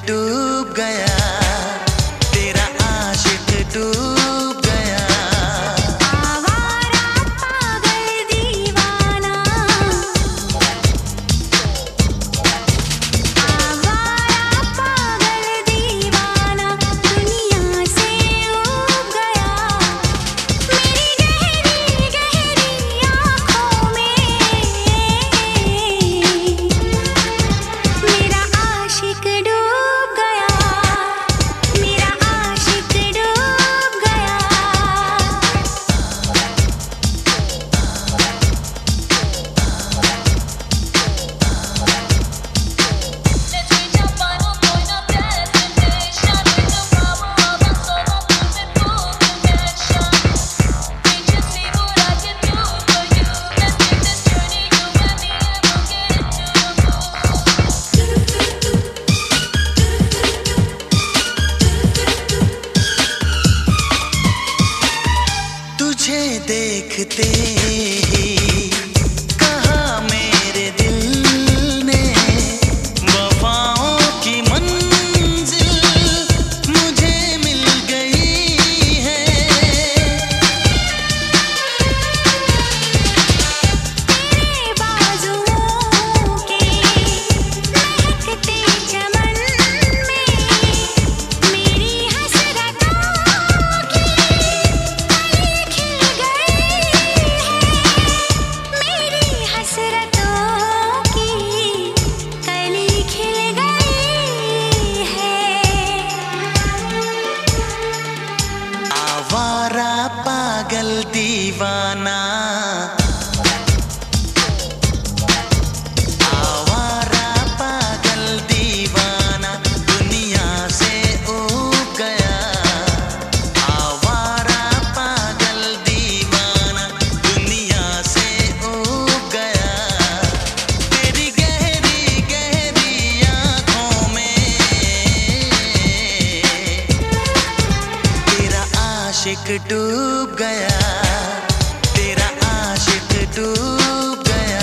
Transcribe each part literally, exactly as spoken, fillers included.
डूब गया, तेरा आशिक डूब गया। आवारा पागल दीवाना, आवारा पागल दीवाना, दुनिया से उब गया। मेरी गहरी गहरी आँखों में मेरा आशिक डूब गया, मेरा आशिक डूब गया। तुझे देखते ही कहा मेरे दिल ने, वफाओं की मंजिल मुझे मिल गई है। तेरे बाजुओं के महकते चमन में मेरी हसरतों की कली खिल गई है, मेरी हसरतों की कली खिल गई है। आवारा पागल दीवाना, आवारा पागल दीवाना, दुनिया से उब गया। आवारा पागल दीवाना, दुनिया से उब गया। तेरी गहरी गहरी आँखों में तेरा आशिक डूब गया, तेरा आशिक डूब गया।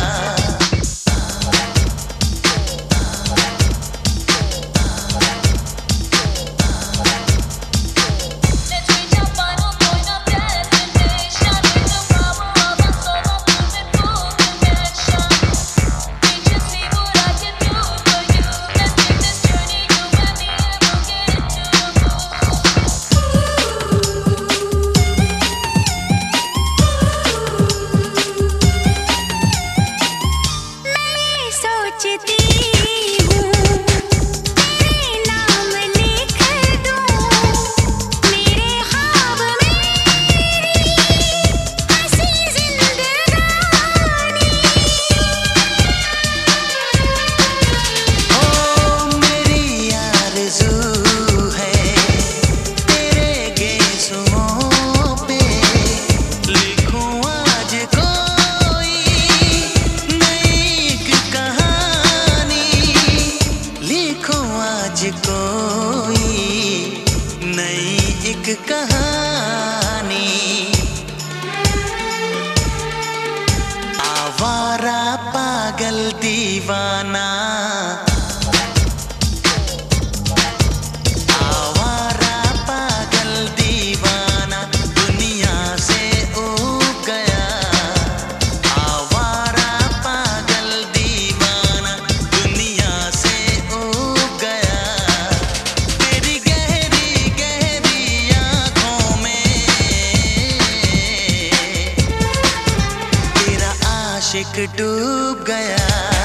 मैं सोचती हूँ तेरे नाम लिख दूँ मेरे ख्वाब मेरी हंसी जिंदगानी। ओ मेरी आरज़ू है तेरे गेसुओं पे, लिखूं आज कोई नई एक कहानी, लिखूं आज कोई नई एक कहानी। आवारा पागल दीवाना, आवारा पागल दीवाना, दुनिया से उब गया। आवारा पागल दीवाना, दुनिया से उब गया। तेरी गहरी गहरी आँखों में तेरा आशिक डूब गया।